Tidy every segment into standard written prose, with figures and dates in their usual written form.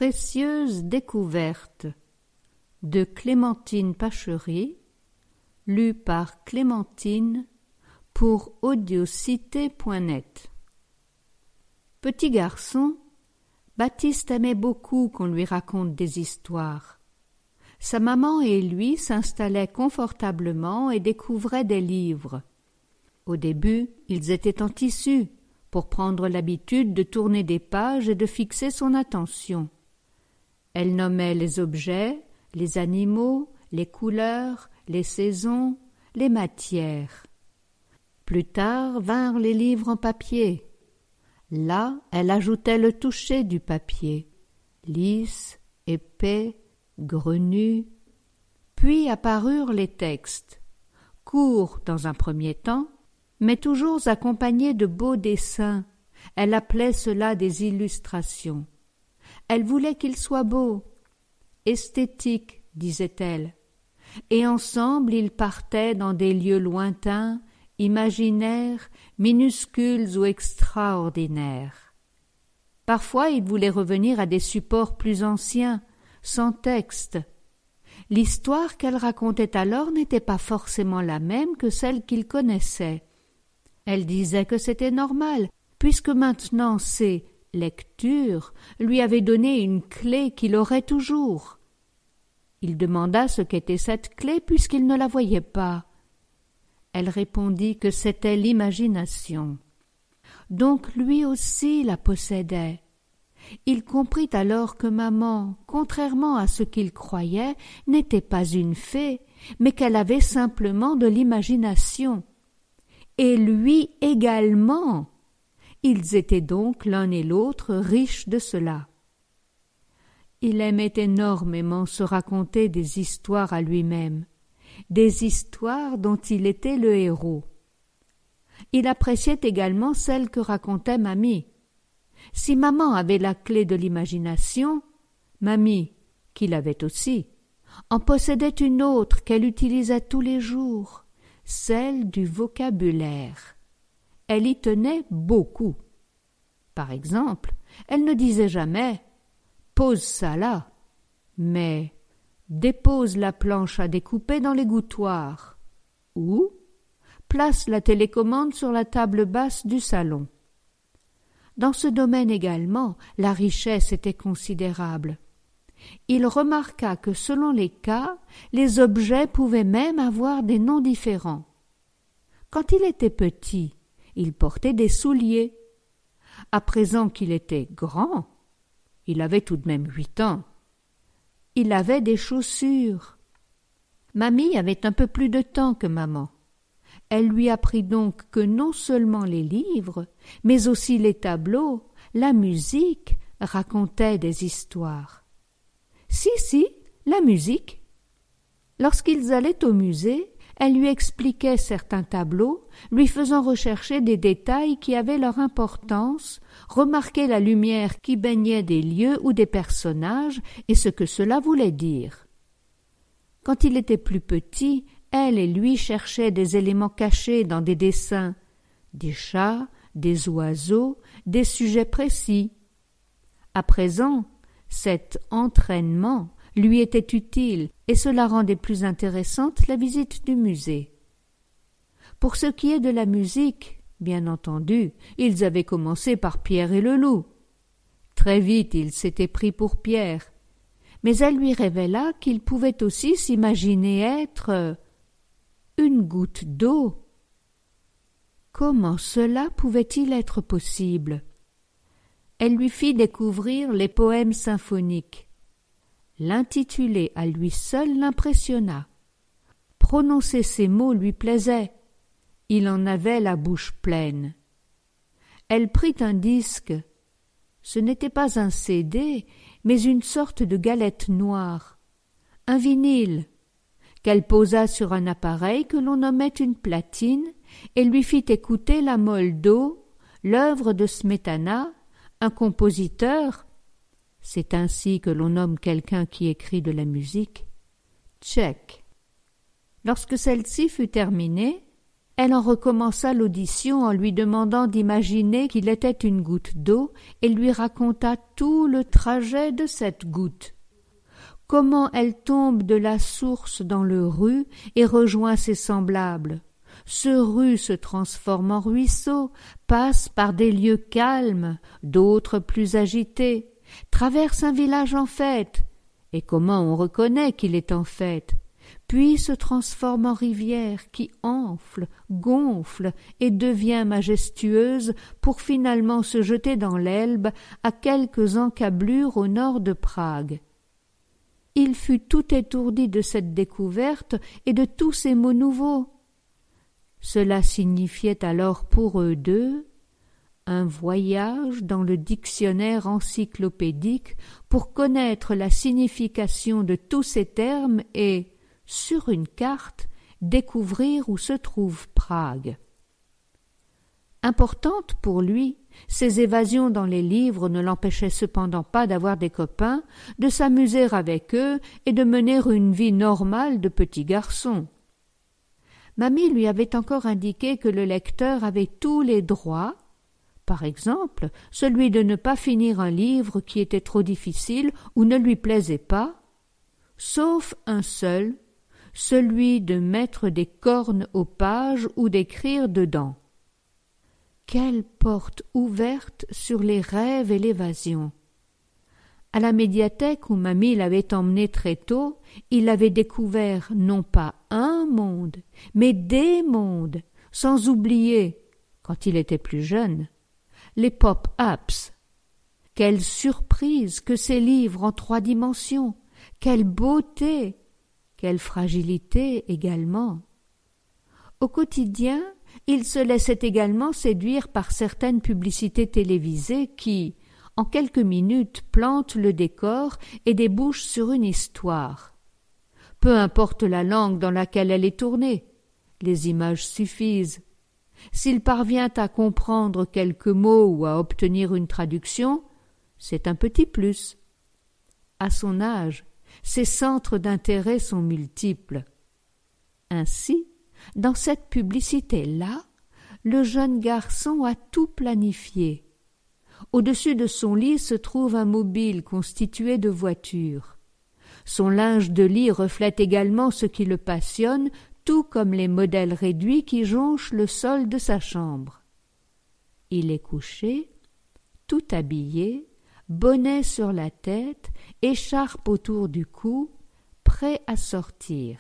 Précieuse découverte de Clémentine Pachery, lu par Clémentine pour audiocité.net. Petit garçon, Baptiste aimait beaucoup qu'on lui raconte des histoires. Sa maman et lui s'installaient confortablement et découvraient des livres. Au début, ils étaient en tissu, pour prendre l'habitude de tourner des pages et de fixer son attention. Elle nommait les objets, les animaux, les couleurs, les saisons, les matières. Plus tard vinrent les livres en papier. Là, elle ajoutait le toucher du papier, lisse, épais, grenu. Puis apparurent les textes, courts dans un premier temps, mais toujours accompagnés de beaux dessins. Elle appelait cela des illustrations. Elle voulait qu'ils soient beaux, esthétiques, disait-elle, et ensemble ils partaient dans des lieux lointains, imaginaires, minuscules ou extraordinaires. Parfois ils voulaient revenir à des supports plus anciens, sans texte. L'histoire qu'elle racontait alors n'était pas forcément la même que celle qu'ils connaissaient. Elle disait que c'était normal, puisque maintenant ces lectures lui avaient donné une clé qu'il aurait toujours. Il demanda ce qu'était cette clé puisqu'il ne la voyait pas. Elle répondit que c'était l'imagination. Donc lui aussi la possédait. Il comprit alors que maman, contrairement à ce qu'il croyait, n'était pas une fée, mais qu'elle avait simplement de l'imagination. Et lui également. Ils étaient donc l'un et l'autre riches de cela. Il aimait énormément se raconter des histoires à lui-même, des histoires dont il était le héros. Il appréciait également celles que racontait mamie. Si maman avait la clé de l'imagination, mamie, qui l'avait aussi, en possédait une autre qu'elle utilisait tous les jours, celle du vocabulaire. Elle y tenait beaucoup. Par exemple, elle ne disait jamais « pose ça là », mais « dépose la planche à découper dans l'égouttoir » ou « place la télécommande sur la table basse du salon ». Dans ce domaine également, la richesse était considérable. Il remarqua que selon les cas, les objets pouvaient même avoir des noms différents. Quand il était petit, il portait des souliers. À présent qu'il était grand, il avait tout de même 8 ans, il avait des chaussures. Mamie avait un peu plus de temps que maman. Elle lui apprit donc que non seulement les livres, mais aussi les tableaux, la musique racontaient des histoires. Si, la musique. Lorsqu'ils allaient au musée, elle lui expliquait certains tableaux, lui faisant rechercher des détails qui avaient leur importance, remarquer la lumière qui baignait des lieux ou des personnages et ce que cela voulait dire. Quand il était plus petit, elle et lui cherchaient des éléments cachés dans des dessins, des chats, des oiseaux, des sujets précis. À présent, cet entraînement lui était utile et cela rendait plus intéressante la visite du musée. Pour ce qui est de la musique, bien entendu, ils avaient commencé par Pierre et le loup. Très vite, il s'était pris pour Pierre, mais elle lui révéla qu'il pouvait aussi s'imaginer être une goutte d'eau. Comment cela pouvait-il être possible? Elle lui fit découvrir les poèmes symphoniques. L'intitulé à lui seul l'impressionna. Prononcer ces mots lui plaisait. Il en avait la bouche pleine. Elle prit un disque. Ce n'était pas un CD, mais une sorte de galette noire, un vinyle, qu'elle posa sur un appareil que l'on nommait une platine et lui fit écouter la Moldau, l'œuvre de Smetana, un compositeur, c'est ainsi que l'on nomme quelqu'un qui écrit de la musique, tchèque. Lorsque celle-ci fut terminée, Elle en recommença l'audition en lui demandant d'imaginer qu'il était une goutte d'eau et lui raconta tout le trajet de cette goutte. Comment elle tombe de la source dans le ru et rejoint ses semblables. Ce ru se transforme en ruisseau, passe par des lieux calmes, d'autres plus agités, traverse un village en fête, et comment on reconnaît qu'il est en fête, puis se transforme en rivière qui enfle, gonfle et devient majestueuse pour finalement se jeter dans l'Elbe à quelques encablures au nord de Prague. Il fut tout étourdi de cette découverte et de tous ces mots nouveaux. Cela signifiait alors pour eux deux un voyage dans le dictionnaire encyclopédique pour connaître la signification de tous ces termes et, sur une carte, découvrir où se trouve Prague. Importante pour lui, ses évasions dans les livres ne l'empêchaient cependant pas d'avoir des copains, de s'amuser avec eux et de mener une vie normale de petit garçon. Mamie lui avait encore indiqué que le lecteur avait tous les droits, par exemple celui de ne pas finir un livre qui était trop difficile ou ne lui plaisait pas, sauf un seul, celui de mettre des cornes aux pages ou d'écrire dedans. Quelle porte ouverte sur les rêves et l'évasion! À la médiathèque où mamie l'avait emmené très tôt, il avait découvert non pas un monde, mais des mondes, sans oublier, quand il était plus jeune, les pop-ups. Quelle surprise que ces livres en 3 dimensions! Quelle beauté! Quelle fragilité également! Au quotidien, il se laissait également séduire par certaines publicités télévisées qui, en quelques minutes, plantent le décor et débouchent sur une histoire. Peu importe la langue dans laquelle elle est tournée, les images suffisent. S'il parvient à comprendre quelques mots ou à obtenir une traduction, c'est un petit plus. À son âge, ses centres d'intérêt sont multiples. Ainsi, dans cette publicité-là, le jeune garçon a tout planifié. Au-dessus de son lit se trouve un mobile constitué de voitures. Son linge de lit reflète également ce qui le passionne, tout comme les modèles réduits qui jonchent le sol de sa chambre. Il est couché, tout habillé, bonnet sur la tête, écharpe autour du cou, prêt à sortir.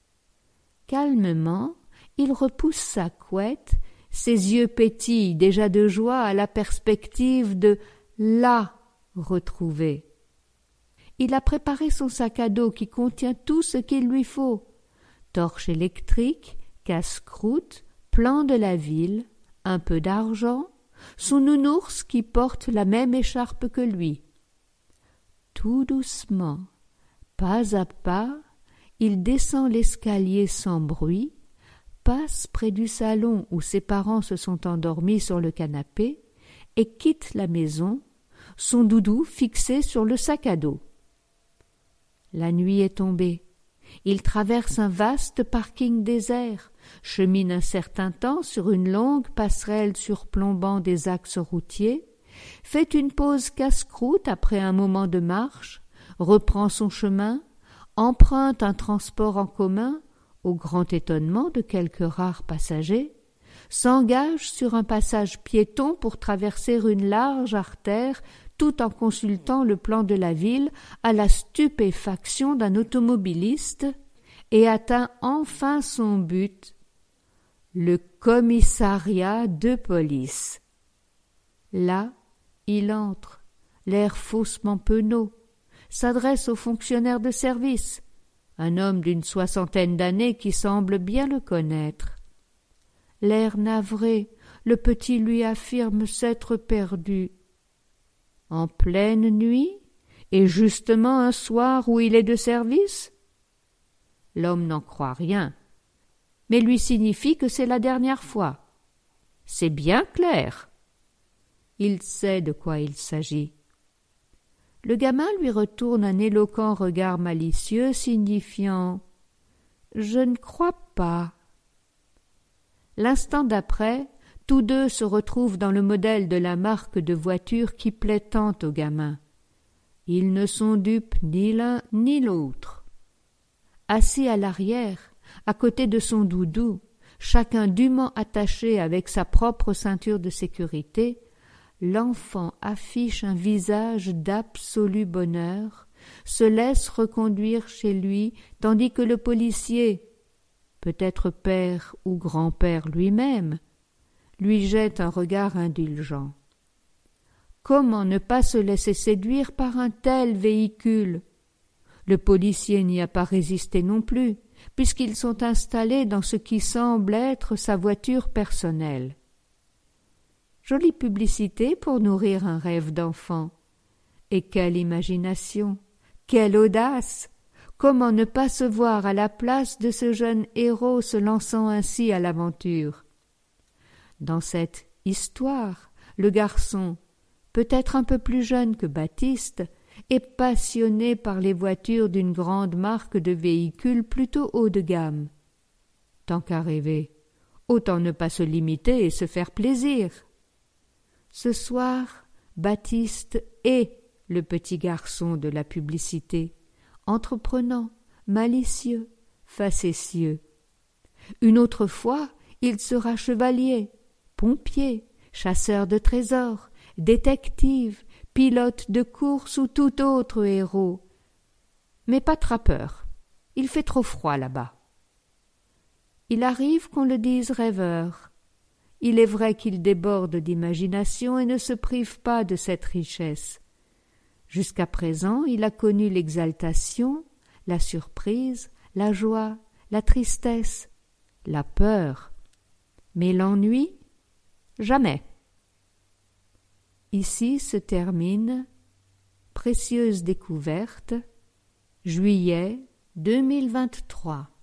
Calmement, il repousse sa couette, ses yeux pétillent déjà de joie à la perspective de la retrouver. Il a préparé son sac à dos qui contient tout ce qu'il lui faut: torche électrique, casse-croûte, plan de la ville, un peu d'argent, son nounours qui porte la même écharpe que lui. Tout doucement, pas à pas, il descend l'escalier sans bruit, passe près du salon où ses parents se sont endormis sur le canapé et quitte la maison, son doudou fixé sur le sac à dos. La nuit est tombée. Il traverse un vaste parking désert, chemine un certain temps sur une longue passerelle surplombant des axes routiers, fait une pause casse-croûte après un moment de marche, reprend son chemin, emprunte un transport en commun, au grand étonnement de quelques rares passagers, s'engage sur un passage piéton pour traverser une large artère tout en consultant le plan de la ville à la stupéfaction d'un automobiliste et atteint enfin son but, le commissariat de police. Là, il entre, l'air faussement penaud, s'adresse au fonctionnaire de service, un homme d'une 60aine d'années qui semble bien le connaître. L'air navré, le petit lui affirme s'être perdu. En pleine nuit, et justement un soir où il est de service? L'homme n'en croit rien, mais lui signifie que c'est la dernière fois. C'est bien clair. Il sait de quoi il s'agit. Le gamin lui retourne un éloquent regard malicieux signifiant « Je ne crois pas ». L'instant d'après, tous deux se retrouvent dans le modèle de la marque de voiture qui plaît tant aux gamins. Ils ne sont dupes ni l'un ni l'autre. Assis à l'arrière, à côté de son doudou, chacun dûment attaché avec sa propre ceinture de sécurité, l'enfant affiche un visage d'absolu bonheur, se laisse reconduire chez lui, tandis que le policier, peut-être père ou grand-père lui-même, lui jette un regard indulgent. Comment ne pas se laisser séduire par un tel véhicule? Le policier n'y a pas résisté non plus, puisqu'ils sont installés dans ce qui semble être sa voiture personnelle. Jolie publicité pour nourrir un rêve d'enfant. Et quelle imagination, quelle audace! Comment ne pas se voir à la place de ce jeune héros se lançant ainsi à l'aventure? Dans cette histoire, le garçon, peut-être un peu plus jeune que Baptiste, est passionné par les voitures d'une grande marque de véhicules plutôt haut de gamme. Tant qu'à rêver, autant ne pas se limiter et se faire plaisir. Ce soir, Baptiste est le petit garçon de la publicité, entreprenant, malicieux, facétieux. Une autre fois, il sera chevalier, pompier, chasseur de trésors, détective, pilote de course ou tout autre héros. Mais pas trappeur, il fait trop froid là-bas. Il arrive qu'on le dise rêveur. Il est vrai qu'il déborde d'imagination et ne se prive pas de cette richesse. Jusqu'à présent, il a connu l'exaltation, la surprise, la joie, la tristesse, la peur. Mais l'ennui, jamais. Ici se termine Précieuse découverte, juillet 2023.